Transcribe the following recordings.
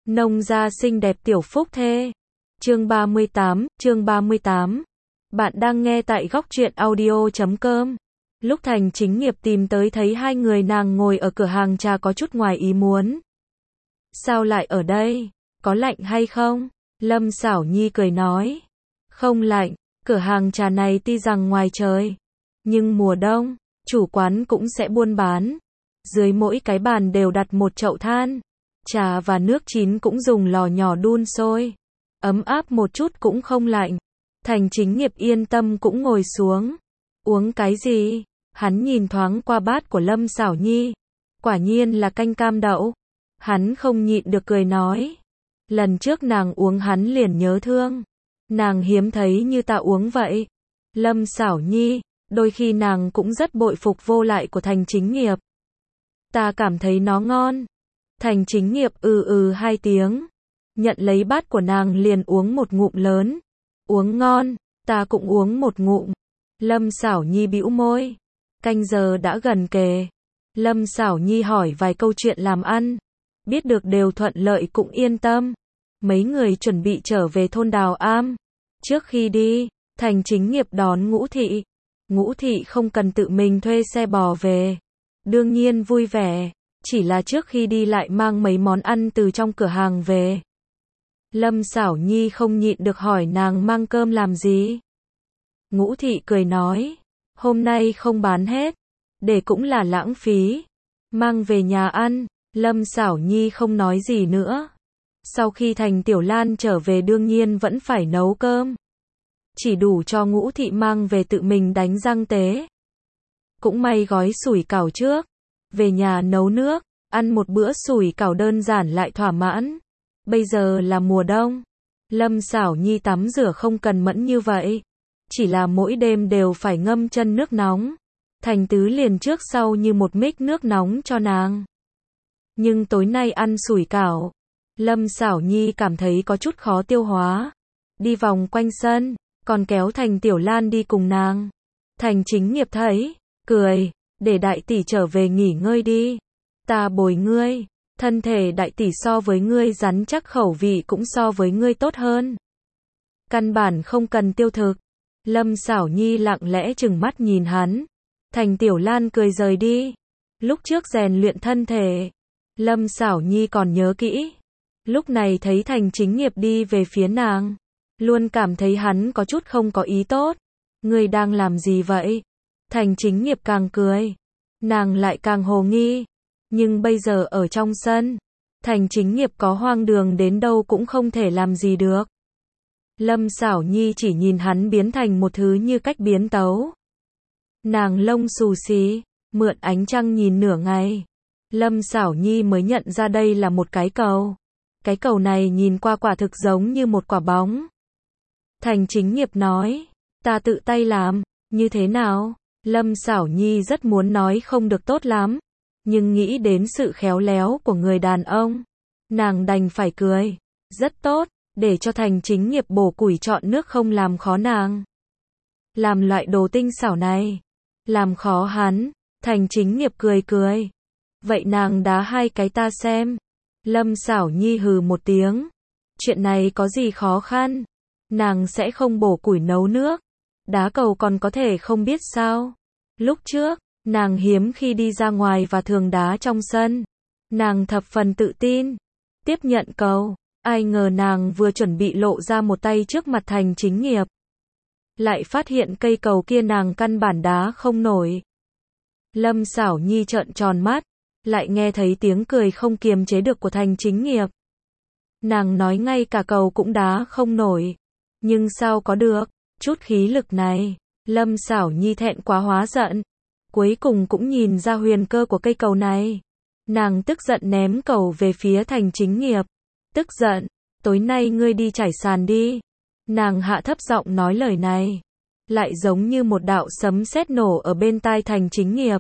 Nông gia xinh đẹp tiểu phúc thê. Chương 38. Bạn đang nghe tại góc truyện audio.com. Lúc Thành Chính Nghiệp tìm tới thấy hai người nàng ngồi ở cửa hàng trà có chút ngoài ý muốn. Sao lại ở đây? Có lạnh hay không? Lâm Xảo Nhi cười nói. Không lạnh, cửa hàng trà này tuy rằng ngoài trời, nhưng mùa đông, chủ quán cũng sẽ buôn bán. Dưới mỗi cái bàn đều đặt một chậu than. Trà và nước chín cũng dùng lò nhỏ đun sôi. Ấm áp một chút cũng không lạnh. Thành Chính Nghiệp yên tâm cũng ngồi xuống. Uống cái gì? Hắn nhìn thoáng qua bát của Lâm Xảo Nhi. Quả nhiên là canh cam đậu. Hắn không nhịn được cười nói. Lần trước nàng uống hắn liền nhớ thương. Nàng hiếm thấy như ta uống vậy. Lâm Xảo Nhi, đôi khi nàng cũng rất bội phục vô lại của Thành Chính Nghiệp. Ta cảm thấy nó ngon. Thành Chính Nghiệp hai tiếng. Nhận lấy bát của nàng liền uống một ngụm lớn. Uống ngon, ta cũng uống một ngụm. Lâm Xảo Nhi bĩu môi. Canh giờ đã gần kề. Lâm Xảo Nhi hỏi vài câu chuyện làm ăn. Biết được đều thuận lợi cũng yên tâm. Mấy người chuẩn bị trở về thôn Đào Am. Trước khi đi, Thành Chính Nghiệp đón Ngũ Thị. Ngũ Thị không cần tự mình thuê xe bò về. Đương nhiên vui vẻ. Chỉ là trước khi đi lại mang mấy món ăn từ trong cửa hàng về. Lâm Xảo Nhi không nhịn được hỏi nàng mang cơm làm gì. Ngũ Thị cười nói. Hôm nay không bán hết. Để cũng là lãng phí. Mang về nhà ăn. Lâm Xảo Nhi không nói gì nữa. Sau khi Thành Tiểu Lan trở về đương nhiên vẫn phải nấu cơm. Chỉ đủ cho Ngũ Thị mang về tự mình đánh răng tế. Cũng may gói sủi cảo trước. Về nhà nấu nước, ăn một bữa sủi cảo đơn giản lại thỏa mãn. Bây giờ là mùa đông. Lâm Xảo Nhi tắm rửa không cần mẫn như vậy. Chỉ là mỗi đêm đều phải ngâm chân nước nóng. Thành Tứ liền trước sau như một mic nước nóng cho nàng. Nhưng tối nay ăn sủi cảo. Lâm Xảo Nhi cảm thấy có chút khó tiêu hóa. Đi vòng quanh sân, còn kéo Thành Tiểu Lan đi cùng nàng. Thành Chính Nghiệp thấy, cười. Để đại tỷ trở về nghỉ ngơi đi. Ta bồi ngươi. Thân thể đại tỷ so với ngươi rắn chắc, khẩu vị cũng so với ngươi tốt hơn. Căn bản không cần tiêu thực. Lâm Xảo Nhi lặng lẽ chừng mắt nhìn hắn. Thành Tiểu Lan cười rời đi. Lúc trước rèn luyện thân thể, Lâm Xảo Nhi còn nhớ kỹ. Lúc này thấy Thành Chính Nghiệp đi về phía nàng, luôn cảm thấy hắn có chút không có ý tốt. Ngươi đang làm gì vậy? Thành Chính Nghiệp càng cười, nàng lại càng hồ nghi. Nhưng bây giờ ở trong sân, Thành Chính Nghiệp có hoang đường đến đâu cũng không thể làm gì được. Lâm Xảo Nhi chỉ nhìn hắn biến thành một thứ như cách biến tấu. Nàng lông xù xí, mượn ánh trăng nhìn nửa ngày. Lâm Xảo Nhi mới nhận ra đây là một cái cầu. Cái cầu này nhìn qua quả thực giống như một quả bóng. Thành Chính Nghiệp nói, ta tự tay làm, như thế nào? Lâm Xảo Nhi rất muốn nói không được tốt lắm, nhưng nghĩ đến sự khéo léo của người đàn ông, nàng đành phải cười. Rất tốt, để cho Thành Chính Nghiệp bổ củi chọn nước không làm khó nàng. Làm loại đồ tinh xảo này, làm khó hắn. Thành Chính Nghiệp cười cười. Vậy nàng đá hai cái ta xem. Lâm Xảo Nhi hừ một tiếng. Chuyện này có gì khó khăn? Nàng sẽ không bổ củi nấu nước. Đá cầu còn có thể không biết sao? Lúc trước, nàng hiếm khi đi ra ngoài và thường đá trong sân. Nàng thập phần tự tin. Tiếp nhận cầu. Ai ngờ nàng vừa chuẩn bị lộ ra một tay trước mặt Thành Chính Nghiệp. Lại phát hiện cây cầu kia nàng căn bản đá không nổi. Lâm Xảo Nhi trợn tròn mắt. Lại nghe thấy tiếng cười không kiềm chế được của Thành Chính Nghiệp. Nàng nói ngay cả cầu cũng đá không nổi. Nhưng sao có được? Chút khí lực này. Lâm Xảo Nhi thẹn quá hóa giận. Cuối cùng cũng nhìn ra huyền cơ của cây cầu này. Nàng tức giận ném cầu về phía Thành Chính Nghiệp. Tức giận, tối nay ngươi đi trải sàn đi. Nàng hạ thấp giọng nói lời này. Lại giống như một đạo sấm sét nổ ở bên tai Thành Chính Nghiệp.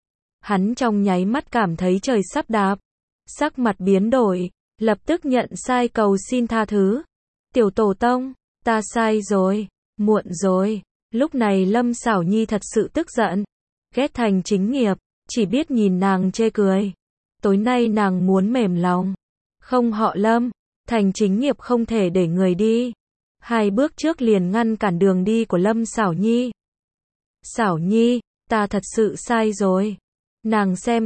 Hắn trong nháy mắt cảm thấy trời sắp đạp. Sắc mặt biến đổi, lập tức nhận sai cầu xin tha thứ. Tiểu tổ tông, ta sai rồi, muộn rồi. Lúc này Lâm Xảo Nhi thật sự tức giận. Ghét Thành Chính Nghiệp, chỉ biết nhìn nàng chê cười. Tối nay nàng muốn mềm lòng. Không họ Lâm, Thành Chính Nghiệp không thể để người đi. 2 bước trước liền ngăn cản đường đi của Lâm Xảo Nhi. Xảo Nhi, ta thật sự sai rồi. Nàng xem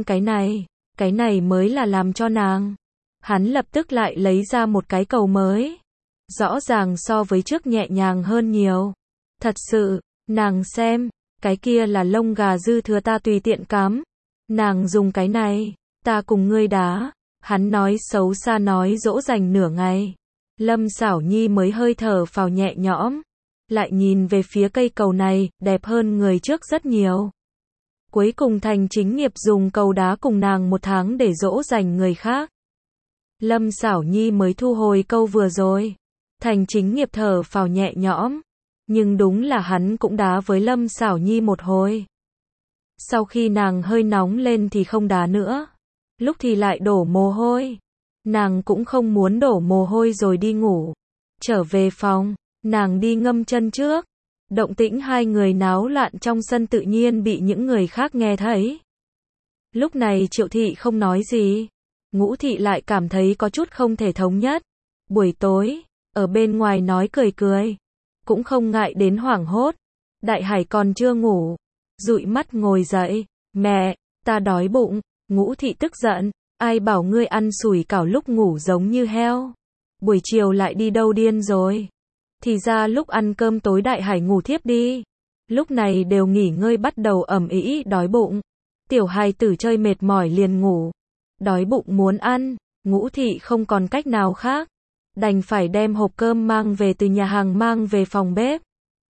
cái này mới là làm cho nàng. Hắn lập tức lại lấy ra một cái cầu mới. Rõ ràng so với trước nhẹ nhàng hơn nhiều. Thật sự, nàng xem, cái kia là lông gà dư thừa ta tùy tiện cắm. Nàng dùng cái này, ta cùng ngươi đá. Hắn nói xấu xa nói dỗ dành nửa ngày. Lâm Xảo Nhi mới hơi thở phào nhẹ nhõm. Lại nhìn về phía cây cầu này, đẹp hơn người trước rất nhiều. Cuối cùng Thành Chính Nghiệp dùng cầu đá cùng nàng 1 tháng để dỗ dành người khác. Lâm Xảo Nhi mới thu hồi câu vừa rồi. Thành Chính Nghiệp thở phào nhẹ nhõm. Nhưng đúng là hắn cũng đá với Lâm Xảo Nhi một hồi. Sau khi nàng hơi nóng lên thì không đá nữa. Lúc thì lại đổ mồ hôi. Nàng cũng không muốn đổ mồ hôi rồi đi ngủ. Trở về phòng, nàng đi ngâm chân trước. Động tĩnh 2 người náo loạn trong sân tự nhiên bị những người khác nghe thấy. Lúc này Triệu Thị không nói gì. Ngũ Thị lại cảm thấy có chút không thể thống nhất. Buổi tối, ở bên ngoài nói cười cười. Cũng không ngại đến hoảng hốt. Đại Hải còn chưa ngủ. Dụi mắt ngồi dậy. Mẹ, ta đói bụng. Ngũ Thị tức giận. Ai bảo ngươi ăn sủi cảo lúc ngủ giống như heo. Buổi chiều lại đi đâu điên rồi. Thì ra lúc ăn cơm tối Đại Hải ngủ thiếp đi. Lúc này đều nghỉ ngơi bắt đầu ầm ĩ đói bụng. Tiểu hài tử chơi mệt mỏi liền ngủ. Đói bụng muốn ăn. Ngũ Thị không còn cách nào khác. Đành phải đem hộp cơm mang về từ nhà hàng mang về phòng bếp.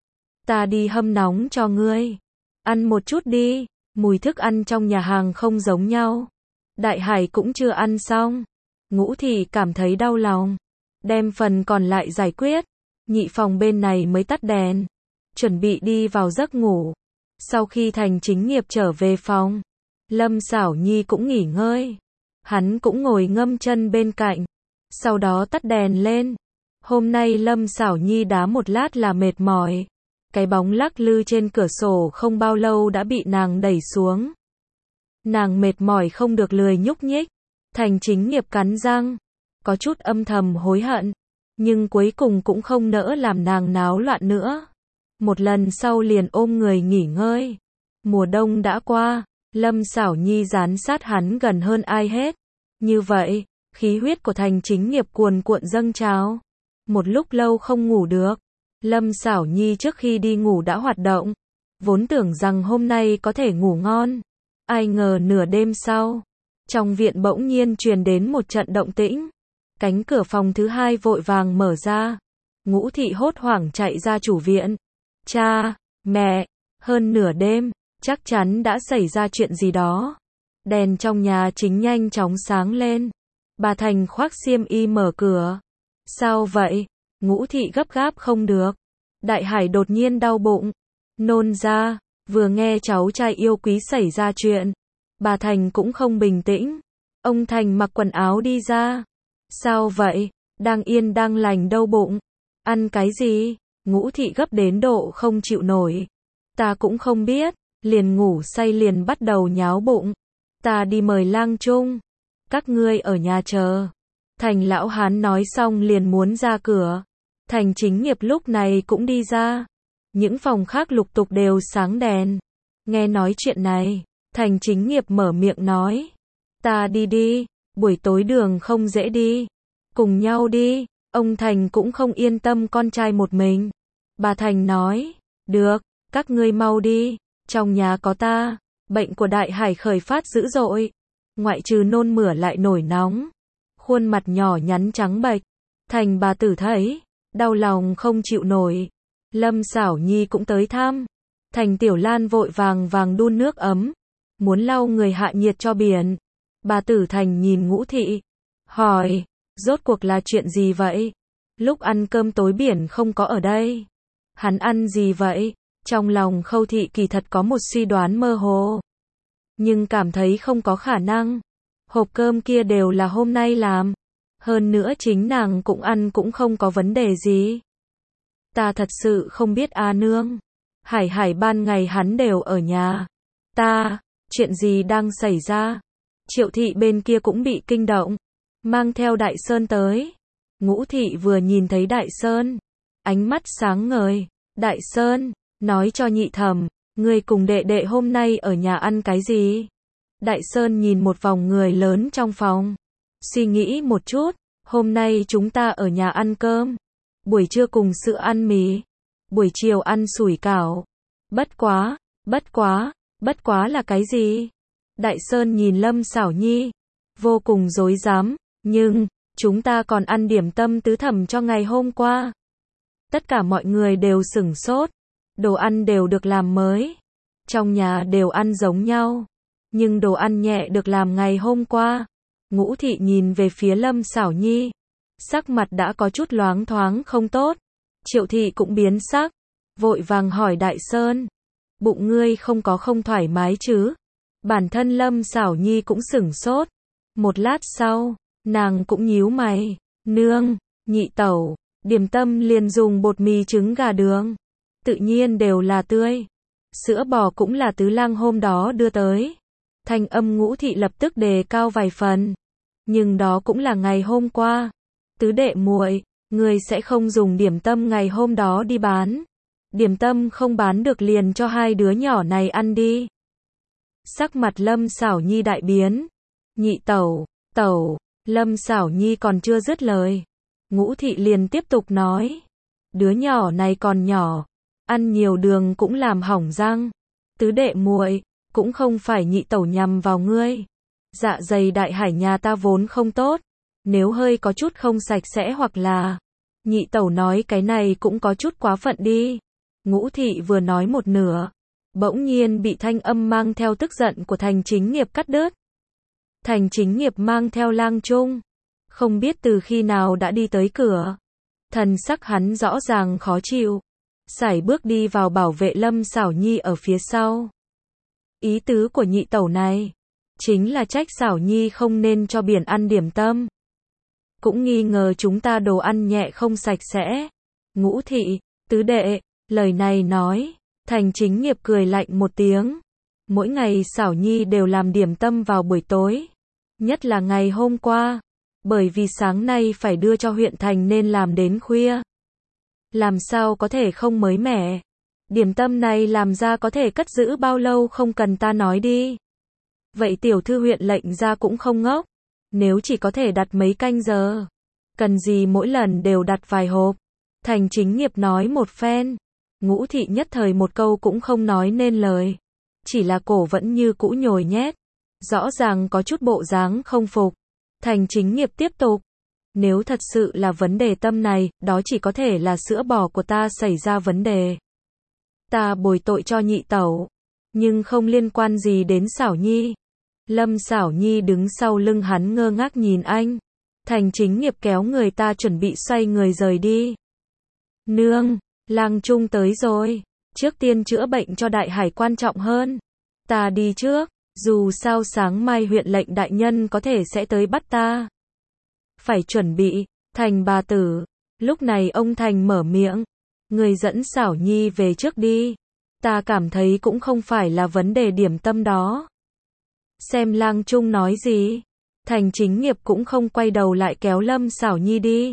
Ta đi hâm nóng cho ngươi. Ăn một chút đi. Mùi thức ăn trong nhà hàng không giống nhau. Đại Hải cũng chưa ăn xong. Ngũ Thị cảm thấy đau lòng. Đem phần còn lại giải quyết. Nhị phòng bên này mới tắt đèn. Chuẩn bị đi vào giấc ngủ. Sau khi Thành Chính Nghiệp trở về phòng, Lâm Xảo Nhi cũng nghỉ ngơi. Hắn cũng ngồi ngâm chân bên cạnh. Sau đó tắt đèn lên. Hôm nay Lâm Xảo Nhi đá một lát là mệt mỏi. Cái bóng lắc lư trên cửa sổ không bao lâu đã bị nàng đẩy xuống. Nàng mệt mỏi không được lười nhúc nhích. Thành Chính Nghiệp cắn răng. Có chút âm thầm hối hận. Nhưng cuối cùng cũng không nỡ làm nàng náo loạn nữa. Một lần sau liền ôm người nghỉ ngơi. Mùa đông đã qua. Lâm Xảo Nhi dán sát hắn gần hơn ai hết. Như vậy, khí huyết của Thành Chính Nghiệp cuồn cuộn dâng trào. Một lúc lâu không ngủ được. Lâm Xảo Nhi trước khi đi ngủ đã hoạt động. Vốn tưởng rằng hôm nay có thể ngủ ngon. Ai ngờ nửa đêm sau, trong viện bỗng nhiên truyền đến một trận động tĩnh. Cánh cửa phòng thứ 2 vội vàng mở ra. Ngũ Thị hốt hoảng chạy ra chủ viện. Cha, mẹ, hơn nửa đêm, chắc chắn đã xảy ra chuyện gì đó. Đèn trong nhà chính nhanh chóng sáng lên. Bà Thành khoác xiêm y mở cửa. Sao vậy? Ngũ Thị gấp gáp không được. Đại Hải đột nhiên đau bụng. Nôn ra, vừa nghe cháu trai yêu quý xảy ra chuyện. Bà Thành cũng không bình tĩnh. Ông Thành mặc quần áo đi ra. Sao vậy? Đang yên đang lành đau bụng. Ăn cái gì? Ngũ Thị gấp đến độ không chịu nổi. Ta cũng không biết. Liền ngủ say liền bắt đầu nháo bụng. Ta đi mời lang trung. Các ngươi ở nhà chờ. Thành lão hán nói xong liền muốn ra cửa. Thành Chính Nghiệp lúc này cũng đi ra. Những phòng khác lục tục đều sáng đèn. Nghe nói chuyện này, Thành Chính Nghiệp mở miệng nói. Ta đi đi, buổi tối đường không dễ đi. Cùng nhau đi, ông Thành cũng không yên tâm con trai một mình. Bà Thành nói, được, các ngươi mau đi, trong nhà có ta. Bệnh của Đại Hải khởi phát dữ dội. Ngoại trừ nôn mửa lại nổi nóng. Khuôn mặt nhỏ nhắn trắng bệch. Thành bà tử thấy, đau lòng không chịu nổi. Lâm Xảo Nhi cũng tới thăm. Thành Tiểu Lan vội vàng đun nước ấm. Muốn lau người hạ nhiệt cho biển. Bà tử Thành nhìn Ngũ Thị. Hỏi, rốt cuộc là chuyện gì vậy? Lúc ăn cơm tối biển không có ở đây. Hắn ăn gì vậy? Trong lòng Khâu Thị kỳ thật có một suy đoán mơ hồ. Nhưng cảm thấy không có khả năng. Hộp cơm kia đều là hôm nay làm. Hơn nữa chính nàng cũng ăn cũng không có vấn đề gì. Ta thật sự không biết a nương. Hải Hải ban ngày hắn đều ở nhà. Chuyện gì đang xảy ra? Triệu Thị bên kia cũng bị kinh động. Mang theo Đại Sơn tới. Ngũ Thị vừa nhìn thấy Đại Sơn, ánh mắt sáng ngời. Đại Sơn, nói cho Nhị Thẩm, ngươi cùng đệ đệ hôm nay ở nhà ăn cái gì? Đại Sơn nhìn một vòng người lớn trong phòng, suy nghĩ một chút, hôm nay chúng ta ở nhà ăn cơm, buổi trưa cùng sữa ăn mì, buổi chiều ăn sủi cảo. Bất quá là cái gì? Đại Sơn nhìn Lâm Sảo Nhi, vô cùng rối rắm, nhưng, chúng ta còn ăn điểm tâm tứ thẩm cho ngày hôm qua. Tất cả mọi người đều sửng sốt, đồ ăn đều được làm mới, trong nhà đều ăn giống nhau, nhưng đồ ăn nhẹ được làm ngày hôm qua. Ngũ Thị nhìn về phía Lâm Sảo Nhi, sắc mặt đã có chút loáng thoáng không tốt. Triệu Thị cũng biến sắc, vội vàng hỏi Đại Sơn, bụng ngươi không thoải mái chứ? Bản thân Lâm Sảo Nhi cũng sửng sốt, một lát sau, nàng cũng nhíu mày, nương, nhị tẩu, điểm tâm liền dùng bột mì trứng gà đường, tự nhiên đều là tươi, sữa bò cũng là Tứ Lang hôm đó đưa tới. Thanh âm Ngũ Thị lập tức đề cao vài phần, nhưng đó cũng là ngày hôm qua. Tứ đệ muội, người sẽ không dùng điểm tâm ngày hôm đó đi bán, điểm tâm không bán được liền cho hai đứa nhỏ này ăn đi. Sắc mặt Lâm Sảo Nhi đại biến, nhị tẩu, Lâm Sảo Nhi còn chưa dứt lời, Ngũ Thị liền tiếp tục nói, đứa nhỏ này còn nhỏ, ăn nhiều đường cũng làm hỏng răng. Tứ đệ muội, cũng không phải nhị tẩu nhằm vào ngươi, dạ dày đại hải nhà ta vốn không tốt, nếu hơi có chút không sạch sẽ hoặc là, nhị tẩu nói cái này cũng có chút quá phận đi. Ngũ Thị vừa nói một nửa, bỗng nhiên bị thanh âm mang theo tức giận của Thành Chính Nghiệp cắt đứt. Thành Chính Nghiệp mang theo Lang Trung, không biết từ khi nào đã đi tới cửa, thần sắc hắn rõ ràng khó chịu, sải bước đi vào bảo vệ Lâm Sảo Nhi ở phía sau. Ý tứ của nhị tẩu này, chính là trách Sảo Nhi không nên cho biển ăn điểm tâm, cũng nghi ngờ chúng ta đồ ăn nhẹ không sạch sẽ. Ngũ Thị, tứ đệ, lời này nói, Thành Chính Nghiệp cười lạnh một tiếng. Mỗi ngày Sảo Nhi đều làm điểm tâm vào buổi tối, nhất là ngày hôm qua, bởi vì sáng nay phải đưa cho huyện thành nên làm đến khuya. Làm sao có thể không mới mẻ? Điểm tâm này làm ra có thể cất giữ bao lâu không cần ta nói đi. Vậy tiểu thư huyện lệnh ra cũng không ngốc, nếu chỉ có thể đặt mấy canh giờ, cần gì mỗi lần đều đặt vài hộp. Thành Chính Nghiệp nói một phen, Ngũ Thị nhất thời một câu cũng không nói nên lời, chỉ là cổ vẫn như cũ nhồi nhét, rõ ràng có chút bộ dáng không phục. Thành Chính Nghiệp tiếp tục, nếu thật sự là vấn đề tâm này, đó chỉ có thể là sữa bò của ta xảy ra vấn đề. Ta bồi tội cho nhị tẩu, nhưng không liên quan gì đến Sảo Nhi. Lâm Sảo Nhi đứng sau lưng hắn ngơ ngác nhìn anh. Thành Chính Nghiệp kéo người ta chuẩn bị xoay người rời đi. Nương, Lang Trung tới rồi, trước tiên chữa bệnh cho đại hải quan trọng hơn. Ta đi trước, dù sao sáng mai huyện lệnh đại nhân có thể sẽ tới bắt ta. Phải chuẩn bị, Thành bà tử. Lúc này ông Thành mở miệng, người dẫn Sảo Nhi về trước đi. Ta cảm thấy cũng không phải là vấn đề điểm tâm đó. Xem Lang Trung nói gì. Thành Chính Nghiệp cũng không quay đầu lại kéo Lâm Sảo Nhi đi.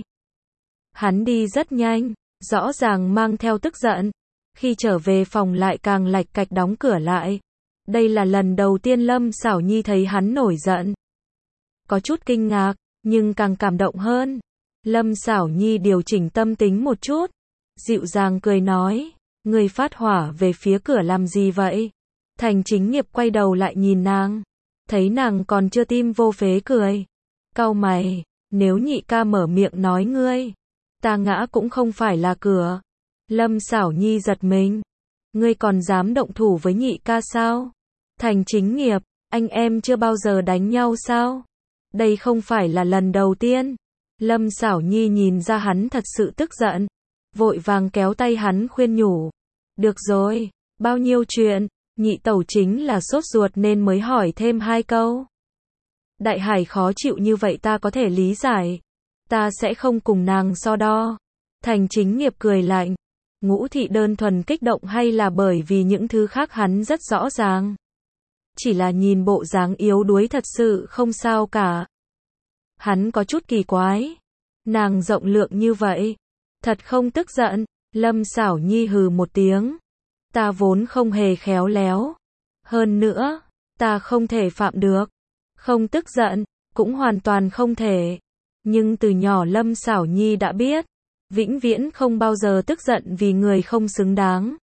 Hắn đi rất nhanh, rõ ràng mang theo tức giận. Khi trở về phòng lại càng lạch cạch đóng cửa lại. Đây là lần đầu tiên Lâm Sảo Nhi thấy hắn nổi giận. Có chút kinh ngạc, nhưng càng cảm động hơn. Lâm Sảo Nhi điều chỉnh tâm tính một chút, dịu dàng cười nói, người phát hỏa về phía cửa làm gì vậy? Thành Chính Nghiệp quay đầu lại nhìn nàng, thấy nàng còn chưa tim vô phế cười. Cau mày, nếu nhị ca mở miệng nói ngươi, ta ngã cũng không phải là cửa. Lâm Sảo Nhi giật mình, ngươi còn dám động thủ với nhị ca sao? Thành Chính Nghiệp, anh em chưa bao giờ đánh nhau sao? Đây không phải là lần đầu tiên. Lâm Sảo Nhi nhìn ra hắn thật sự tức giận, vội vàng kéo tay hắn khuyên nhủ. Được rồi, bao nhiêu chuyện, nhị tẩu chính là sốt ruột nên mới hỏi thêm hai câu. Đại hải khó chịu như vậy ta có thể lý giải. Ta sẽ không cùng nàng so đo. Thành Chính Nghiệp cười lạnh. Ngũ Thị đơn thuần kích động hay là bởi vì những thứ khác hắn rất rõ ràng. Chỉ là nhìn bộ dáng yếu đuối thật sự không sao cả. Hắn có chút kỳ quái. Nàng rộng lượng như vậy. Thật không tức giận. Lâm Sảo Nhi hừ một tiếng. Ta vốn không hề khéo léo. Hơn nữa, ta không thể phạm được. Không tức giận, cũng hoàn toàn không thể. Nhưng từ nhỏ Lâm Sảo Nhi đã biết, vĩnh viễn không bao giờ tức giận vì người không xứng đáng.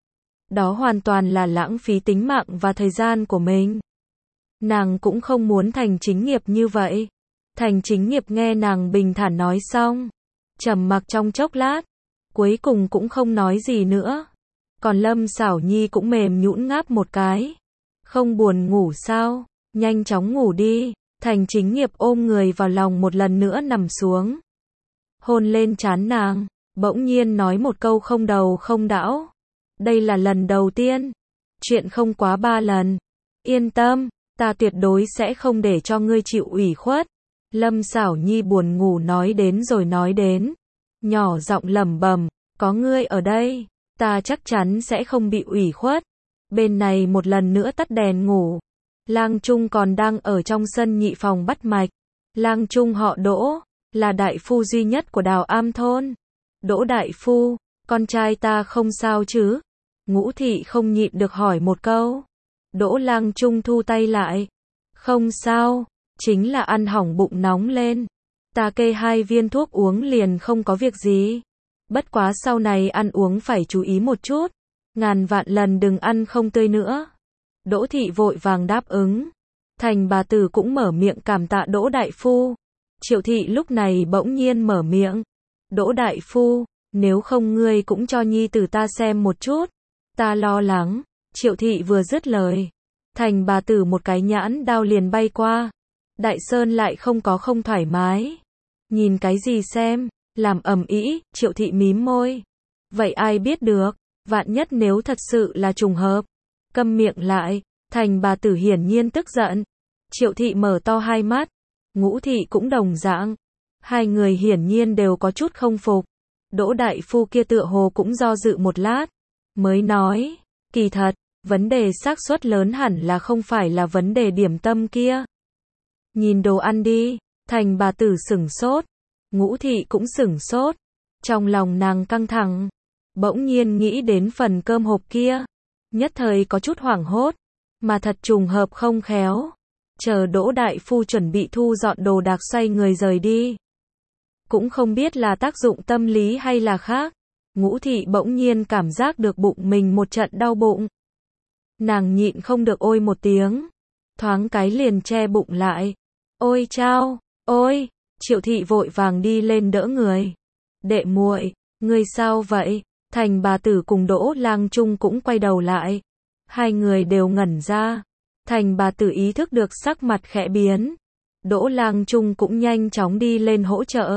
Đó hoàn toàn là lãng phí tính mạng và thời gian của mình. Nàng cũng không muốn Thành Chính Nghiệp như vậy. Thành Chính Nghiệp nghe nàng bình thản nói xong, trầm mặc trong chốc lát, cuối cùng cũng không nói gì nữa. Còn Lâm Sảo Nhi cũng mềm nhũn ngáp một cái. Không buồn ngủ sao? Nhanh chóng ngủ đi. Thành Chính Nghiệp ôm người vào lòng một lần nữa nằm xuống. Hôn lên trán nàng, bỗng nhiên nói một câu không đầu không đão. Đây là lần đầu tiên. Chuyện không quá 3 lần. Yên tâm, ta tuyệt đối sẽ không để cho ngươi chịu ủy khuất. Lâm Sảo Nhi buồn ngủ nói đến rồi nói đến. Nhỏ giọng lẩm bẩm, có ngươi ở đây, ta chắc chắn sẽ không bị ủy khuất. Bên này một lần nữa tắt đèn ngủ. Lang Trung còn đang ở trong sân nhị phòng bắt mạch. Lang Trung họ Đỗ, là đại phu duy nhất của Đào Am thôn. Đỗ đại phu, con trai ta không sao chứ? Ngũ Thị không nhịn được hỏi một câu. Đỗ Lang Trung thu tay lại. Không sao, chính là ăn hỏng bụng nóng lên. Ta kê 2 viên thuốc uống liền không có việc gì. Bất quá sau này ăn uống phải chú ý một chút. Ngàn vạn lần đừng ăn không tươi nữa. Đỗ Thị vội vàng đáp ứng. Thành bà tử cũng mở miệng cảm tạ Đỗ đại phu. Triệu Thị lúc này bỗng nhiên mở miệng. Đỗ đại phu, nếu không ngươi cũng cho nhi tử ta xem một chút. Ta lo lắng. Triệu Thị vừa dứt lời, Thành bà tử một cái nhãn đao liền bay qua. Đại Sơn lại không thoải mái. Nhìn cái gì xem, làm ầm ĩ. Triệu Thị mím môi. Vậy ai biết được, vạn nhất nếu thật sự là trùng hợp. Câm miệng lại. Thành bà tử hiển nhiên tức giận. Triệu Thị mở to hai mắt. Ngũ Thị cũng đồng dạng. Hai người hiển nhiên đều có chút không phục. Đỗ đại phu kia tựa hồ cũng do dự một lát, mới nói, kỳ thật, vấn đề xác suất lớn hẳn là không phải là vấn đề điểm tâm kia. Nhìn đồ ăn đi. Thành bà tử sửng sốt. Ngũ Thị cũng sửng sốt. Trong lòng nàng căng thẳng. Bỗng nhiên nghĩ đến phần cơm hộp kia. Nhất thời có chút hoảng hốt. Mà thật trùng hợp không khéo. Chờ Đỗ đại phu chuẩn bị thu dọn đồ đạc xoay người rời đi. Cũng không biết là tác dụng tâm lý hay là khác. Ngũ Thị bỗng nhiên cảm giác được bụng mình một trận đau bụng. Nàng nhịn không được ôi một tiếng. Thoáng cái liền che bụng lại. Ôi chao, ôi. Triệu Thị vội vàng đi lên đỡ người. Đệ muội, ngươi sao vậy? Thành bà tử cùng Đỗ Lang Trung cũng quay đầu lại. Hai người đều ngẩn ra. Thành bà tử ý thức được sắc mặt khẽ biến. Đỗ Lang Trung cũng nhanh chóng đi lên hỗ trợ.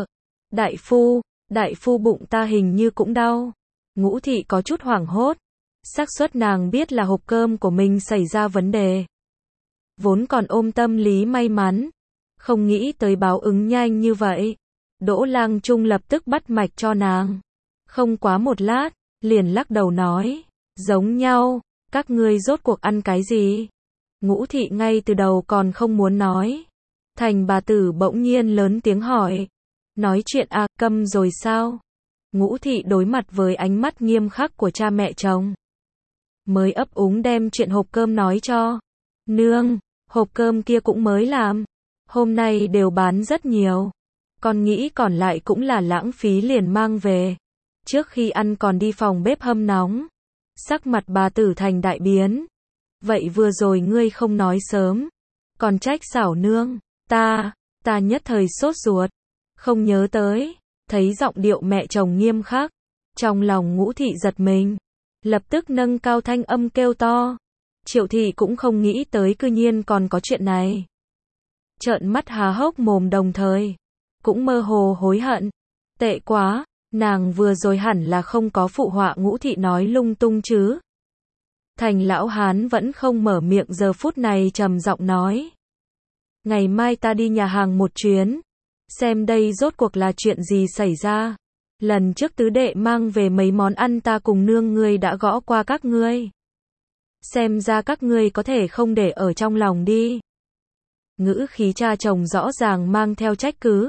Đại phu bụng ta hình như cũng đau. Ngũ Thị có chút hoảng hốt. Xác suất nàng biết là hộp cơm của mình xảy ra vấn đề. Vốn còn ôm tâm lý may mắn. Không nghĩ tới báo ứng nhanh như vậy. Đỗ Lang Trung lập tức bắt mạch cho nàng. Không quá một lát, liền lắc đầu nói. Giống nhau, các ngươi rốt cuộc ăn cái gì? Ngũ Thị ngay từ đầu còn không muốn nói. Thành bà tử bỗng nhiên lớn tiếng hỏi. Nói chuyện à, câm rồi sao? Ngũ Thị đối mặt với ánh mắt nghiêm khắc của cha mẹ chồng. Mới ấp úng đem chuyện hộp cơm nói cho. Nương, hộp cơm kia cũng mới làm. Hôm nay đều bán rất nhiều. Con nghĩ còn lại cũng là lãng phí liền mang về. Trước khi ăn còn đi phòng bếp hâm nóng. Sắc mặt bà tử thành đại biến. Vậy vừa rồi ngươi không nói sớm. Còn trách xảo nương. Ta nhất thời sốt ruột. Không nhớ tới. Thấy giọng điệu mẹ chồng nghiêm khắc. Trong lòng Ngũ Thị giật mình. Lập tức nâng cao thanh âm kêu to. Triệu Thị cũng không nghĩ tới cư nhiên còn có chuyện này. Trợn mắt há hốc mồm đồng thời. Cũng mơ hồ hối hận. Tệ quá, nàng vừa rồi hẳn là không có phụ họa Ngũ Thị nói lung tung chứ. Thành lão hán vẫn không mở miệng giờ phút này trầm giọng nói. Ngày mai ta đi nhà hàng một chuyến. Xem đây rốt cuộc là chuyện gì xảy ra. Lần trước tứ đệ mang về mấy món ăn ta cùng nương ngươi đã gõ qua các ngươi. Xem ra các ngươi có thể không để ở trong lòng đi. Ngữ khí cha chồng rõ ràng mang theo trách cứ.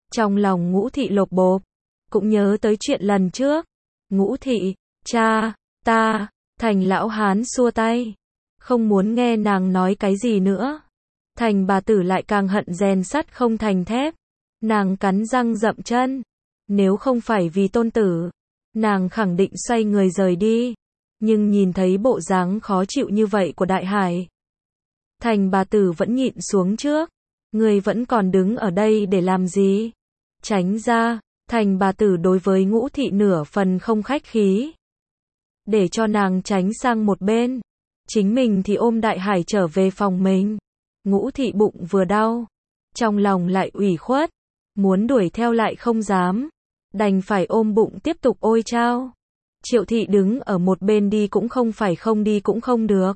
Trong lòng Ngũ Thị lộp bộp, cũng nhớ tới chuyện lần trước. Ngũ Thị, cha, ta, Thành lão hán xua tay. Không muốn nghe nàng nói cái gì nữa. Thành bà tử lại càng hận rèn sắt không thành thép. Nàng cắn răng dậm chân. Nếu không phải vì tôn tử, nàng khẳng định xoay người rời đi. Nhưng nhìn thấy bộ dáng khó chịu như vậy của Đại Hải, Thành bà tử vẫn nhịn xuống trước. Người vẫn còn đứng ở đây để làm gì? Tránh ra. Thành bà tử đối với Ngũ Thị nửa phần không khách khí. Để cho nàng tránh sang một bên. Chính mình thì ôm Đại Hải trở về phòng mình. Ngũ Thị bụng vừa đau, trong lòng lại ủy khuất. Muốn đuổi theo lại không dám. Đành phải ôm bụng tiếp tục ôi chao. Triệu Thị đứng ở một bên đi cũng không phải, không đi cũng không được.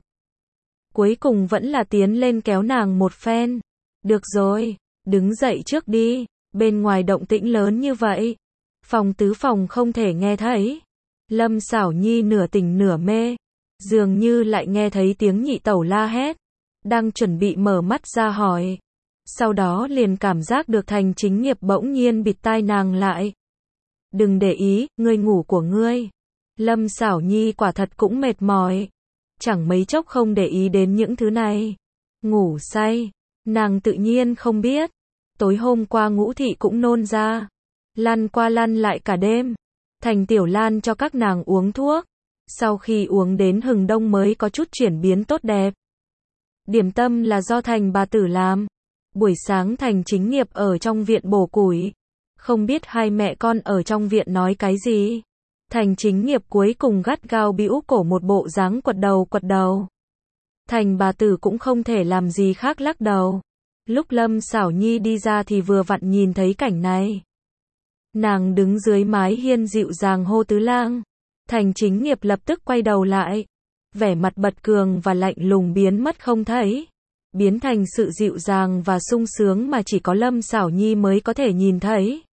Cuối cùng vẫn là tiến lên kéo nàng một phen. Được rồi, đứng dậy trước đi. Bên ngoài động tĩnh lớn như vậy, phòng tứ phòng không thể nghe thấy. Lâm Xảo Nhi nửa tỉnh nửa mê, dường như lại nghe thấy tiếng nhị tẩu la hét. Đang chuẩn bị mở mắt ra hỏi. Sau đó liền cảm giác được Thành Chính Nghiệp bỗng nhiên bịt tai nàng lại. Đừng để ý, ngươi ngủ của ngươi. Lâm Xảo Nhi quả thật cũng mệt mỏi. Chẳng mấy chốc không để ý đến những thứ này. Ngủ say, nàng tự nhiên không biết. Tối hôm qua Ngũ Thị cũng nôn ra. Lăn qua lăn lại cả đêm. Thành Tiểu Lan cho các nàng uống thuốc. Sau khi uống đến hừng đông mới có chút chuyển biến tốt đẹp. Điểm tâm là do Thành bà tử làm. Buổi sáng Thành Chính Nghiệp ở trong viện bổ củi. Không biết hai mẹ con ở trong viện nói cái gì. Thành Chính Nghiệp cuối cùng gắt gao bĩu cổ một bộ dáng quật đầu quật đầu. Thành bà tử cũng không thể làm gì khác lắc đầu. Lúc Lâm Xảo Nhi đi ra thì vừa vặn nhìn thấy cảnh này. Nàng đứng dưới mái hiên dịu dàng hô tứ lang. Thành Chính Nghiệp lập tức quay đầu lại. Vẻ mặt bật cường và lạnh lùng biến mất không thấy. Biến thành sự dịu dàng và sung sướng mà chỉ có Lâm Xảo Nhi mới có thể nhìn thấy.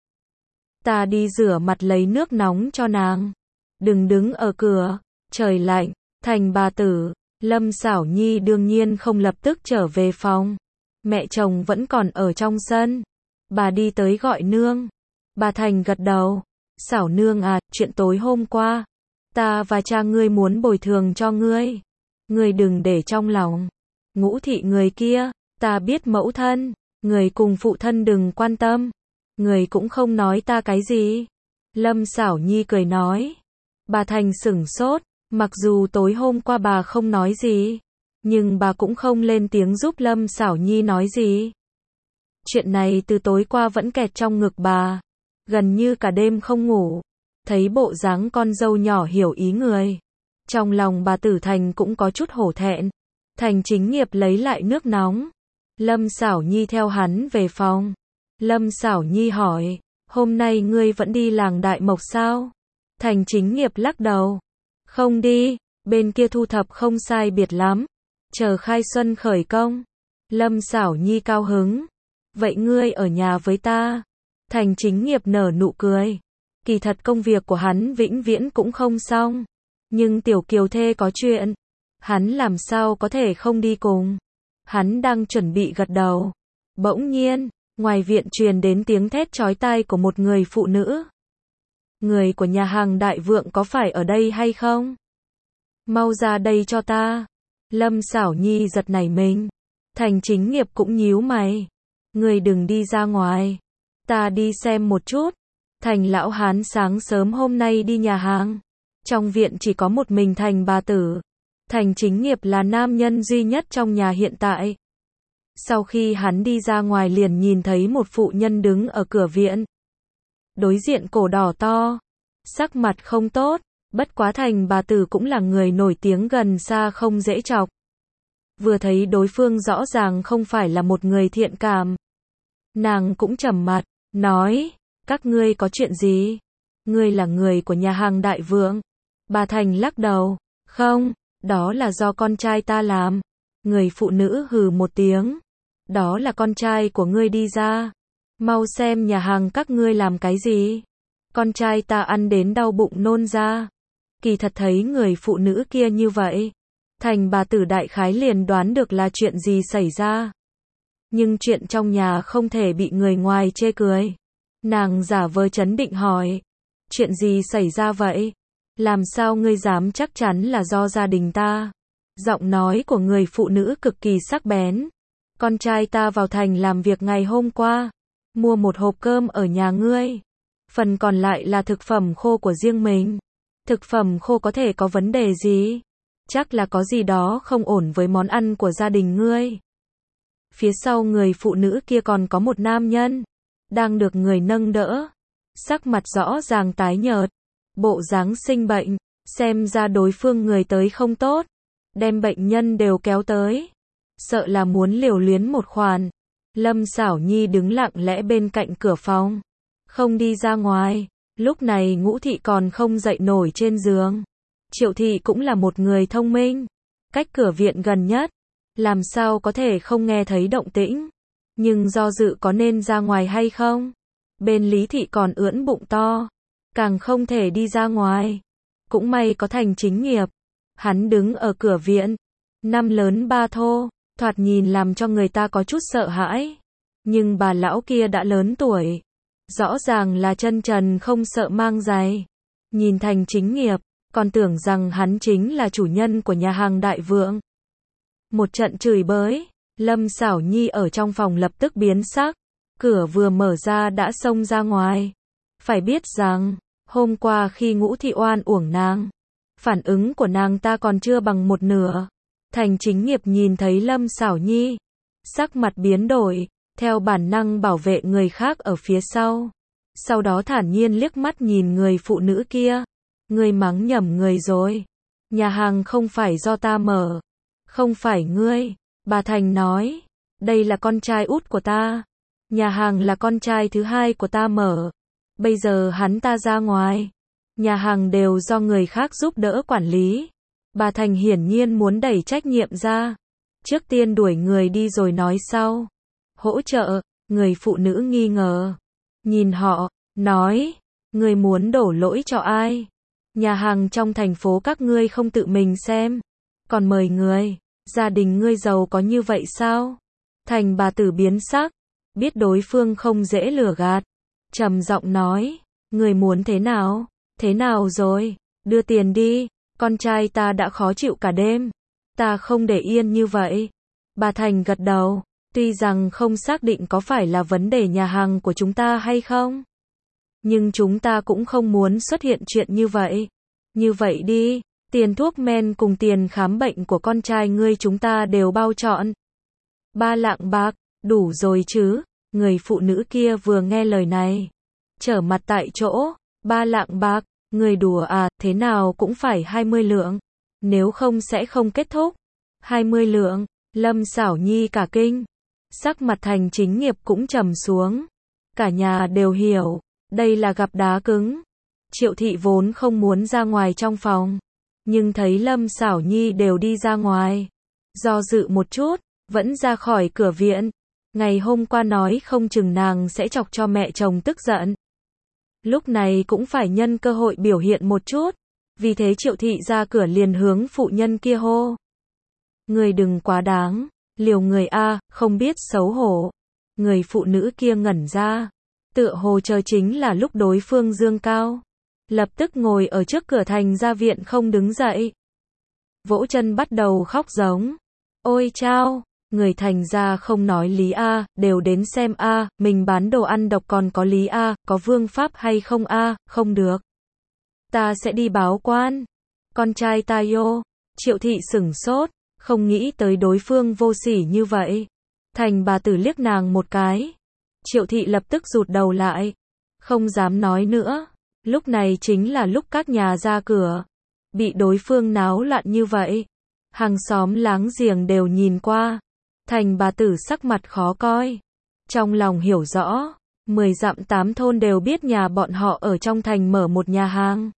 Ta đi rửa mặt lấy nước nóng cho nàng. Đừng đứng ở cửa, trời lạnh. Thành bà tử, Lâm Xảo Nhi đương nhiên không lập tức trở về phòng. Mẹ chồng vẫn còn ở trong sân. Bà đi tới gọi nương. Bà Thành gật đầu. Xảo nương à, chuyện tối hôm qua, ta và cha ngươi muốn bồi thường cho ngươi. Ngươi đừng để trong lòng. Ngũ Thị người kia, ta biết mẫu thân, người cùng phụ thân đừng quan tâm. Người cũng không nói ta cái gì. Lâm Xảo Nhi cười nói. Bà Thành sửng sốt, mặc dù tối hôm qua bà không nói gì, nhưng bà cũng không lên tiếng giúp Lâm Xảo Nhi nói gì. Chuyện này từ tối qua vẫn kẹt trong ngực bà, gần như cả đêm không ngủ. Thấy bộ dáng con dâu nhỏ hiểu ý người, trong lòng bà Tử Thành cũng có chút hổ thẹn. Thành Chính Nghiệp lấy lại nước nóng. Lâm Xảo Nhi theo hắn về phòng. Lâm Xảo Nhi hỏi, hôm nay ngươi vẫn đi làng Đại Mộc sao? Thành Chính Nghiệp lắc đầu. Không đi, bên kia thu thập không sai biệt lắm. Chờ khai xuân khởi công. Lâm Xảo Nhi cao hứng. Vậy ngươi ở nhà với ta. Thành Chính Nghiệp nở nụ cười. Kỳ thật công việc của hắn vĩnh viễn cũng không xong. Nhưng tiểu kiều thê có chuyện, hắn làm sao có thể không đi cùng. Hắn đang chuẩn bị gật đầu. Bỗng nhiên, ngoài viện truyền đến tiếng thét chói tai của một người phụ nữ. Người của nhà hàng Đại Vượng có phải ở đây hay không? Mau ra đây cho ta. Lâm Xảo Nhi giật nảy mình. Thành Chính Nghiệp cũng nhíu mày. Người đừng đi ra ngoài. Ta đi xem một chút. Thành lão hán sáng sớm hôm nay đi nhà hàng. Trong viện chỉ có một mình Thành bà tử. Thành Chính Nghiệp là nam nhân duy nhất trong nhà hiện tại. Sau khi hắn đi ra ngoài liền nhìn thấy một phụ nhân đứng ở cửa viện. Đối diện cổ đỏ to. Sắc mặt không tốt. Bất quá Thành bà tử cũng là người nổi tiếng gần xa không dễ chọc. Vừa thấy đối phương rõ ràng không phải là một người thiện cảm. Nàng cũng trầm mặt, nói, các ngươi có chuyện gì? Ngươi là người của nhà hàng Đại Vượng. Bà Thành lắc đầu, không, đó là do con trai ta làm. Người phụ nữ hừ một tiếng. Đó là con trai của ngươi đi ra. Mau xem nhà hàng các ngươi làm cái gì. Con trai ta ăn đến đau bụng nôn ra. Kỳ thật thấy người phụ nữ kia như vậy, Thành bà tử đại khái liền đoán được là chuyện gì xảy ra. Nhưng chuyện trong nhà không thể bị người ngoài chê cười. Nàng giả vờ trấn định hỏi. Chuyện gì xảy ra vậy? Làm sao ngươi dám chắc chắn là do gia đình ta? Giọng nói của người phụ nữ cực kỳ sắc bén. Con trai ta vào thành làm việc ngày hôm qua. Mua một hộp cơm ở nhà ngươi. Phần còn lại là thực phẩm khô của riêng mình. Thực phẩm khô có thể có vấn đề gì? Chắc là có gì đó không ổn với món ăn của gia đình ngươi. Phía sau người phụ nữ kia còn có một nam nhân. Đang được người nâng đỡ. Sắc mặt rõ ràng tái nhợt. Bộ dáng sinh bệnh. Xem ra đối phương người tới không tốt. Đem bệnh nhân đều kéo tới. Sợ là muốn liều luyến một khoản. Lâm Sảo Nhi đứng lặng lẽ bên cạnh cửa phòng. Không đi ra ngoài. Lúc này Ngũ Thị còn không dậy nổi trên giường. Triệu Thị cũng là một người thông minh. Cách cửa viện gần nhất. Làm sao có thể không nghe thấy động tĩnh. Nhưng do dự có nên ra ngoài hay không. Bên Lý Thị còn ưỡn bụng to. Càng không thể đi ra ngoài. Cũng may có Thành Chính Nghiệp. Hắn đứng ở cửa viện. Năm lớn ba thô. Thoạt nhìn làm cho người ta có chút sợ hãi. Nhưng bà lão kia đã lớn tuổi. Rõ ràng là chân trần không sợ mang giày. Nhìn Thành Chính Nghiệp, còn tưởng rằng hắn chính là chủ nhân của nhà hàng Đại Vượng. Một trận chửi bới, Lâm Sảo Nhi ở trong phòng lập tức biến sắc. Cửa vừa mở ra đã xông ra ngoài. Phải biết rằng, hôm qua khi Ngũ Thị oan uổng nàng, phản ứng của nàng ta còn chưa bằng một nửa. Thành Chính Nghiệp nhìn thấy Lâm Sảo Nhi, sắc mặt biến đổi, theo bản năng bảo vệ người khác ở phía sau. Sau đó thản nhiên liếc mắt nhìn người phụ nữ kia. Ngươi mắng nhầm người rồi. Nhà hàng không phải do ta mở. Không phải ngươi. Bà Thành nói. Đây là con trai út của ta. Nhà hàng là con trai thứ hai của ta mở. Bây giờ hắn ta ra ngoài. Nhà hàng đều do người khác giúp đỡ quản lý. Bà Thành hiển nhiên muốn đẩy trách nhiệm ra. Trước tiên đuổi người đi rồi nói sau. Hỗ trợ, người phụ nữ nghi ngờ. Nhìn họ, nói. Ngươi muốn đổ lỗi cho ai? Nhà hàng trong thành phố các ngươi không tự mình xem. Còn mời người. Gia đình ngươi giàu có như vậy sao? Thành bà tử biến sắc. Biết đối phương không dễ lừa gạt. Trầm giọng nói. Ngươi muốn thế nào? Thế nào rồi? Đưa tiền đi. Con trai ta đã khó chịu cả đêm. Ta không để yên như vậy. Bà Thành gật đầu. Tuy rằng không xác định có phải là vấn đề nhà hàng của chúng ta hay không. Nhưng chúng ta cũng không muốn xuất hiện chuyện như vậy. Như vậy đi. Tiền thuốc men cùng tiền khám bệnh của con trai ngươi chúng ta đều bao trọn. 3 lạng bạc. Đủ rồi chứ. Người phụ nữ kia vừa nghe lời này. Trở mặt tại chỗ. 3 lạng bạc. Người đùa à, thế nào cũng phải 20 lượng. Nếu không sẽ không kết thúc. 20 lượng. Lâm Sảo Nhi cả kinh. Sắc mặt Thành Chính Nghiệp cũng trầm xuống. Cả nhà đều hiểu. Đây là gặp đá cứng. Triệu Thị vốn không muốn ra ngoài trong phòng. Nhưng thấy Lâm Sảo Nhi đều đi ra ngoài. Do dự một chút. Vẫn ra khỏi cửa viện. Ngày hôm qua nói không chừng nàng sẽ chọc cho mẹ chồng tức giận. Lúc này cũng phải nhân cơ hội biểu hiện một chút. Vì thế Triệu Thị ra cửa liền hướng phụ nhân kia hô. Người đừng quá đáng. Liều người a, không biết xấu hổ. Người phụ nữ kia ngẩn ra. Tựa hồ chờ chính là lúc đối phương dương cao. Lập tức ngồi ở trước cửa Thành gia viện không đứng dậy. Vỗ chân bắt đầu khóc giống. Ôi chao, người Thành gia không nói lý a, đều đến xem a, mình bán đồ ăn độc còn có lý a, có vương pháp hay không a, không được. Ta sẽ đi báo quan. Con trai ta yo. Triệu Thị sửng sốt, không nghĩ tới đối phương vô sỉ như vậy. Thành bà tử liếc nàng một cái. Triệu Thị lập tức rụt đầu lại. Không dám nói nữa. Lúc này chính là lúc các nhà ra cửa. Bị đối phương náo loạn như vậy. Hàng xóm láng giềng đều nhìn qua. Thành bà tử sắc mặt khó coi. Trong lòng hiểu rõ. 10 dặm 8 thôn đều biết nhà bọn họ ở trong thành mở một nhà hàng.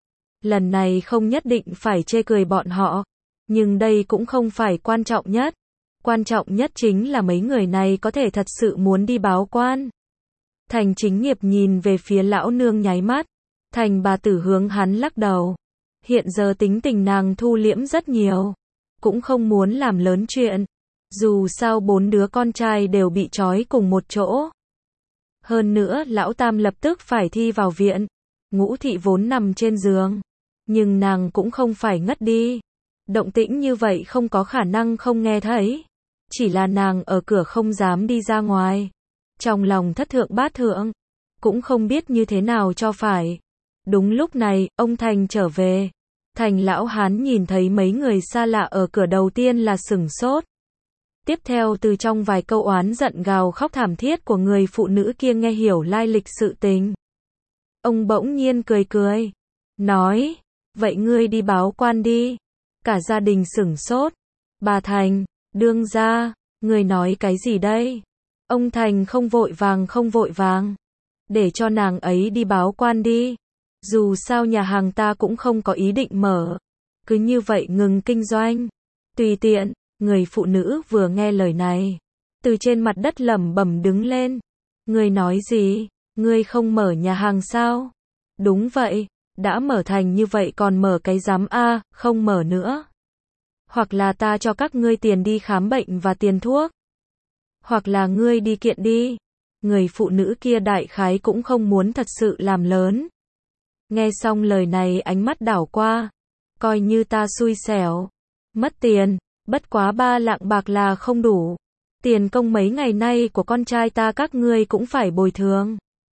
Lần này không nhất định phải chê cười bọn họ. Nhưng đây cũng không phải quan trọng nhất. Quan trọng nhất chính là mấy người này có thể thật sự muốn đi báo quan. Thành Chính Nghiệp nhìn về phía lão nương nháy mắt. Thành bà tử hướng hắn lắc đầu. Hiện giờ tính tình nàng thu liễm rất nhiều. Cũng không muốn làm lớn chuyện. Dù sao 4 đứa con trai đều bị trói cùng một chỗ. Hơn nữa lão tam lập tức phải thi vào viện. Ngũ thị vốn nằm trên giường, nhưng nàng cũng không phải ngất đi. Động tĩnh như vậy không có khả năng không nghe thấy. Chỉ là nàng ở cửa không dám đi ra ngoài. Trong lòng thất thượng bát thượng, cũng không biết như thế nào cho phải. Đúng lúc này, ông Thành trở về. Thành lão hán nhìn thấy mấy người xa lạ ở cửa đầu tiên là sửng sốt. Tiếp theo từ trong vài câu oán giận gào khóc thảm thiết của người phụ nữ kia nghe hiểu lai lịch sự tình. Ông bỗng nhiên cười cười, nói, vậy ngươi đi báo quan đi. Cả gia đình sửng sốt. Bà Thành, đương gia, ngươi nói cái gì đây? Ông Thành không vội vàng. Để cho nàng ấy đi báo quan đi. Dù sao nhà hàng ta cũng không có ý định mở. Cứ như vậy ngừng kinh doanh. Tùy tiện, người phụ nữ vừa nghe lời này. Từ trên mặt đất lẩm bẩm đứng lên. Ngươi nói gì? Ngươi không mở nhà hàng sao? Đúng vậy, đã mở thành như vậy còn mở cái giám a, không mở nữa. Hoặc là ta cho các ngươi tiền đi khám bệnh và tiền thuốc. Hoặc là ngươi đi kiện đi. Người phụ nữ kia đại khái cũng không muốn thật sự làm lớn. Nghe xong lời này ánh mắt đảo qua. Coi như ta xui xẻo. Mất tiền, bất quá 3 lạng bạc là không đủ. Tiền công mấy ngày nay của con trai ta các ngươi cũng phải bồi thường.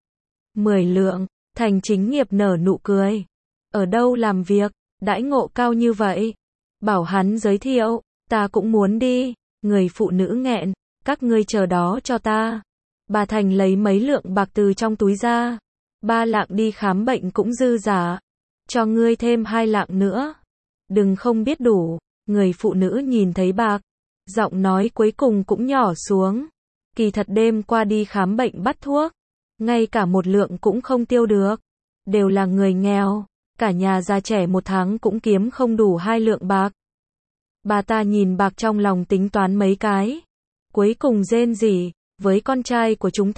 10 lượng, Thành Chính Nghiệp nở nụ cười. Ở đâu làm việc, đãi ngộ cao như vậy? Bảo hắn giới thiệu, ta cũng muốn đi. Người phụ nữ nghẹn, các ngươi chờ đó cho ta. Bà Thành lấy mấy lượng bạc từ trong túi ra. 3 lạng đi khám bệnh cũng dư giả. Cho ngươi thêm 2 lạng nữa. Đừng không biết đủ. Người phụ nữ nhìn thấy bạc. Giọng nói cuối cùng cũng nhỏ xuống. Kỳ thật đêm qua đi khám bệnh bắt thuốc. Ngay cả 1 lượng cũng không tiêu được. Đều là người nghèo. Cả nhà già trẻ 1 tháng cũng kiếm không đủ 2 lượng bạc. Bà ta nhìn bạc trong lòng tính toán mấy cái. Cuối cùng rên rỉ, với con trai của chúng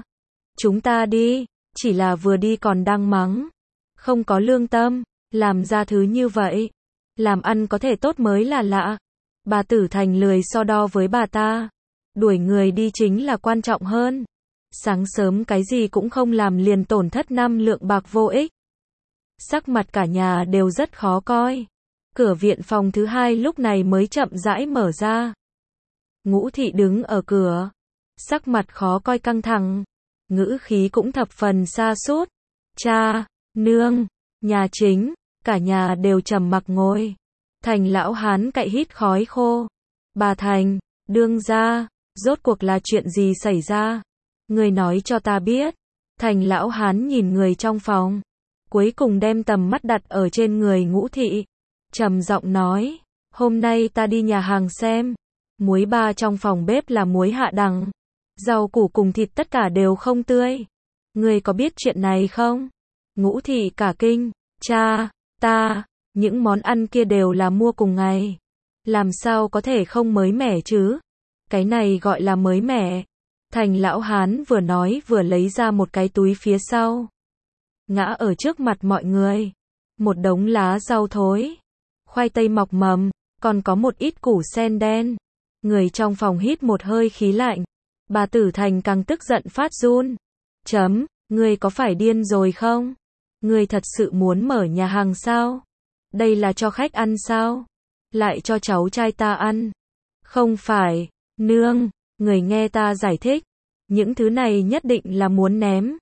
ta đi, chỉ là vừa đi còn đang mắng. Không có lương tâm, làm ra thứ như vậy. Làm ăn có thể tốt mới là lạ. Bà Tử Thành lười so đo với bà ta. Đuổi người đi chính là quan trọng hơn. Sáng sớm cái gì cũng không làm liền tổn thất 5 lượng bạc vô ích. Sắc mặt cả nhà đều rất khó coi. Cửa viện phòng thứ 2 lúc này mới chậm rãi mở ra. Ngũ thị đứng ở cửa. Sắc mặt khó coi căng thẳng. Ngữ khí cũng thập phần sa sút. Cha, nương, nhà chính, cả nhà đều trầm mặc ngồi. Thành lão hán cậy hít khói khô. Bà Thành, đương gia, rốt cuộc là chuyện gì xảy ra? Người nói cho ta biết. Thành lão hán nhìn người trong phòng. Cuối cùng đem tầm mắt đặt ở trên người Ngũ thị. Trầm giọng nói, hôm nay ta đi nhà hàng xem. Muối ba trong phòng bếp là muối hạ đẳng. Rau củ cùng thịt tất cả đều không tươi. Ngươi có biết chuyện này không? Ngũ thị cả kinh, cha, những món ăn kia đều là mua cùng ngày. Làm sao có thể không mới mẻ chứ? Cái này gọi là mới mẻ. Thành lão hán vừa nói vừa lấy ra một cái túi phía sau. Ngã ở trước mặt mọi người. Một đống lá rau thối. Khoai tây mọc mầm, còn có một ít củ sen đen. Người trong phòng hít một hơi khí lạnh. Bà Tử Thành càng tức giận phát run. Ngươi có phải điên rồi không? Ngươi thật sự muốn mở nhà hàng sao? Đây là cho khách ăn sao? Lại cho cháu trai ta ăn? Không phải, nương, người nghe ta giải thích. Những thứ này nhất định là muốn ném.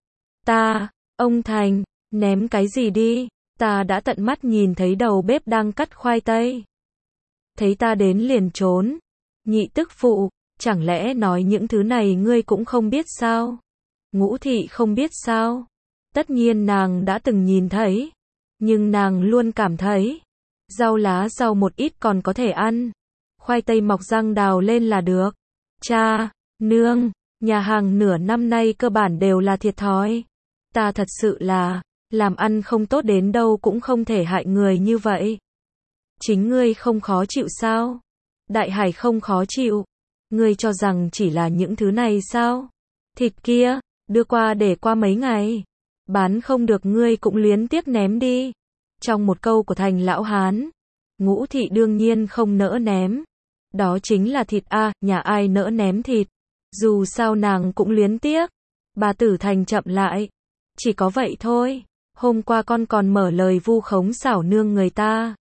Ông Thành, ném cái gì đi? Ta đã tận mắt nhìn thấy đầu bếp đang cắt khoai tây. Thấy ta đến liền trốn. Nhị tức phụ, chẳng lẽ nói những thứ này ngươi cũng không biết sao? Ngũ thị không biết sao? Tất nhiên nàng đã từng nhìn thấy. Nhưng nàng luôn cảm thấy. Rau lá rau một ít còn có thể ăn. Khoai tây mọc răng đào lên là được. Cha, nương, nhà hàng nửa năm nay cơ bản đều là thiệt thòi. Ta thật sự là, làm ăn không tốt đến đâu cũng không thể hại người như vậy. Chính ngươi không khó chịu sao? Đại Hải không khó chịu. Ngươi cho rằng chỉ là những thứ này sao? Thịt kia, đưa qua để qua mấy ngày. Bán không được ngươi cũng luyến tiếc ném đi. Trong một câu của Thành lão hán, Ngũ thị đương nhiên không nỡ ném. Đó chính là thịt a, nhà ai nỡ ném thịt. Dù sao nàng cũng luyến tiếc. Bà Tử Thành chậm lại. Chỉ có vậy thôi. Hôm qua con còn mở lời vu khống xảo nương người ta.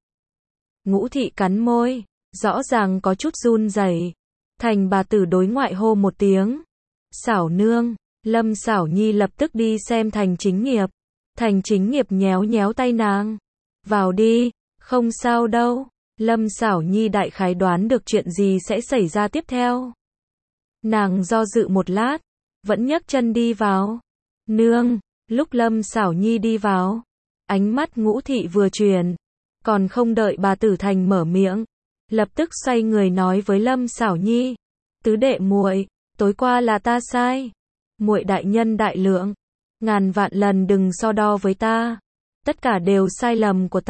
Ngũ Thị cắn môi, rõ ràng có chút run rẩy. Thành bà tử đối ngoại hô một tiếng. Xảo nương, Lâm Xảo Nhi lập tức đi xem Thành Chính Nghiệp. Thành Chính Nghiệp nhéo nhéo tay nàng. Vào đi, không sao đâu. Lâm Xảo Nhi đại khái đoán được chuyện gì sẽ xảy ra tiếp theo. Nàng do dự một lát, vẫn nhấc chân đi vào. Nương, lúc Lâm Xảo Nhi đi vào, ánh mắt Ngũ Thị vừa chuyển, còn không đợi bà Tử Thành mở miệng, lập tức xoay người nói với Lâm Xảo Nhi, tứ đệ muội, tối qua là ta sai, muội đại nhân đại lượng, ngàn vạn lần đừng so đo với ta, tất cả đều sai lầm của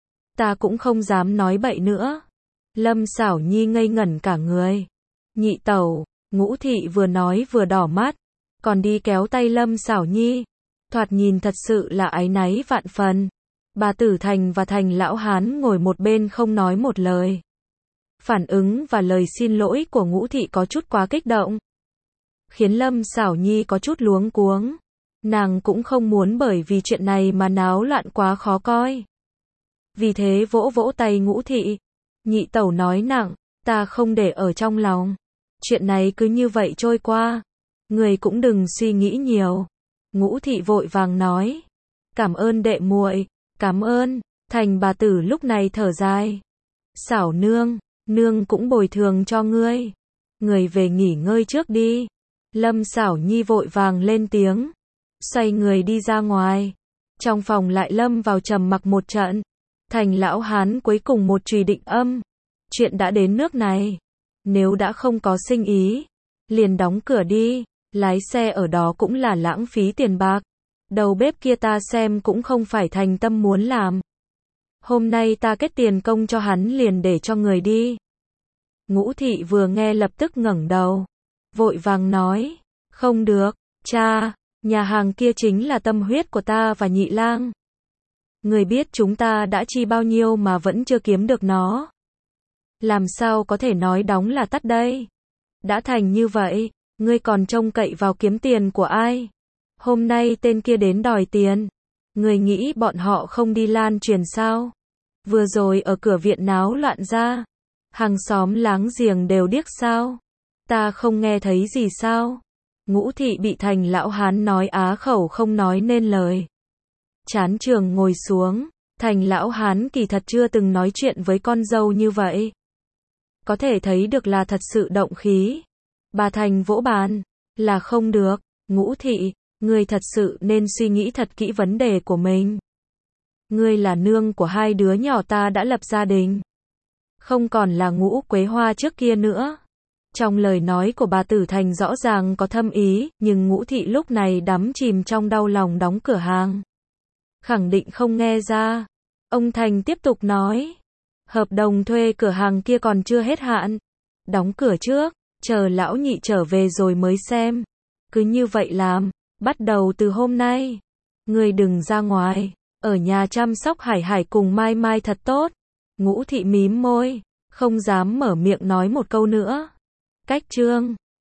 ta cũng không dám nói bậy nữa. Lâm Xảo Nhi ngây ngẩn cả người. Nhị tẩu, Ngũ Thị vừa nói vừa đỏ mắt, còn đi kéo tay Lâm Xảo Nhi, thoạt nhìn thật sự là áy náy vạn phần. Bà Tử Thành và Thành lão hán ngồi một bên không nói một lời. Phản ứng và lời xin lỗi của Ngũ Thị có chút quá kích động, khiến Lâm Xảo Nhi có chút luống cuống. Nàng cũng không muốn bởi vì chuyện này mà náo loạn quá khó coi. Vì thế vỗ vỗ tay Ngũ Thị. Nhị tẩu nói nặng, ta không để ở trong lòng. Chuyện này cứ như vậy trôi qua. Người cũng đừng suy nghĩ nhiều. Ngũ Thị vội vàng nói. Cảm ơn đệ muội, cảm ơn. Thành bà tử lúc này thở dài. Xảo nương, nương cũng bồi thường cho ngươi. Người về nghỉ ngơi trước đi. Lâm Xảo Nhi vội vàng lên tiếng. Xoay người đi ra ngoài. Trong phòng lại lâm vào trầm mặc một trận. Thành lão hán cuối cùng một chùy định âm. Chuyện đã đến nước này. Nếu đã không có sinh ý, liền đóng cửa đi. Lái xe ở đó cũng là lãng phí tiền bạc. Đầu bếp kia ta xem cũng không phải thành tâm muốn làm. Hôm nay ta kết tiền công cho hắn liền để cho người đi. Ngũ Thị vừa nghe lập tức ngẩng đầu. Vội vàng nói. Không được, cha, nhà hàng kia chính là tâm huyết của ta và nhị lang. Người biết chúng ta đã chi bao nhiêu mà vẫn chưa kiếm được nó. Làm sao có thể nói đóng là tắt đây? Đã thành như vậy, ngươi còn trông cậy vào kiếm tiền của ai? Hôm nay tên kia đến đòi tiền. Ngươi nghĩ bọn họ không đi lan truyền sao? Vừa rồi ở cửa viện náo loạn ra. Hàng xóm láng giềng đều điếc sao? Ta không nghe thấy gì sao? Ngũ Thị bị Thành lão hán nói á khẩu không nói nên lời. Chán trường ngồi xuống. Thành lão hán kỳ thật chưa từng nói chuyện với con dâu như vậy. Có thể thấy được là thật sự động khí. Bà Thành vỗ bàn. Là không được. Ngũ Thị, ngươi thật sự nên suy nghĩ thật kỹ vấn đề của mình. Ngươi là nương của hai đứa nhỏ ta đã lập gia đình. Không còn là Ngũ Quế Hoa trước kia nữa. Trong lời nói của bà Tử Thành rõ ràng có thâm ý, nhưng Ngũ Thị lúc này đắm chìm trong đau lòng đóng cửa hàng. Khẳng định không nghe ra. Ông Thành tiếp tục nói. Hợp đồng thuê cửa hàng kia còn chưa hết hạn. Đóng cửa trước, chờ lão nhị trở về rồi mới xem. Cứ như vậy làm, bắt đầu từ hôm nay. Ngươi đừng ra ngoài, ở nhà chăm sóc Hải Hải cùng Mai Mai thật tốt. Ngũ Thị mím môi, không dám mở miệng nói một câu nữa. Cách chương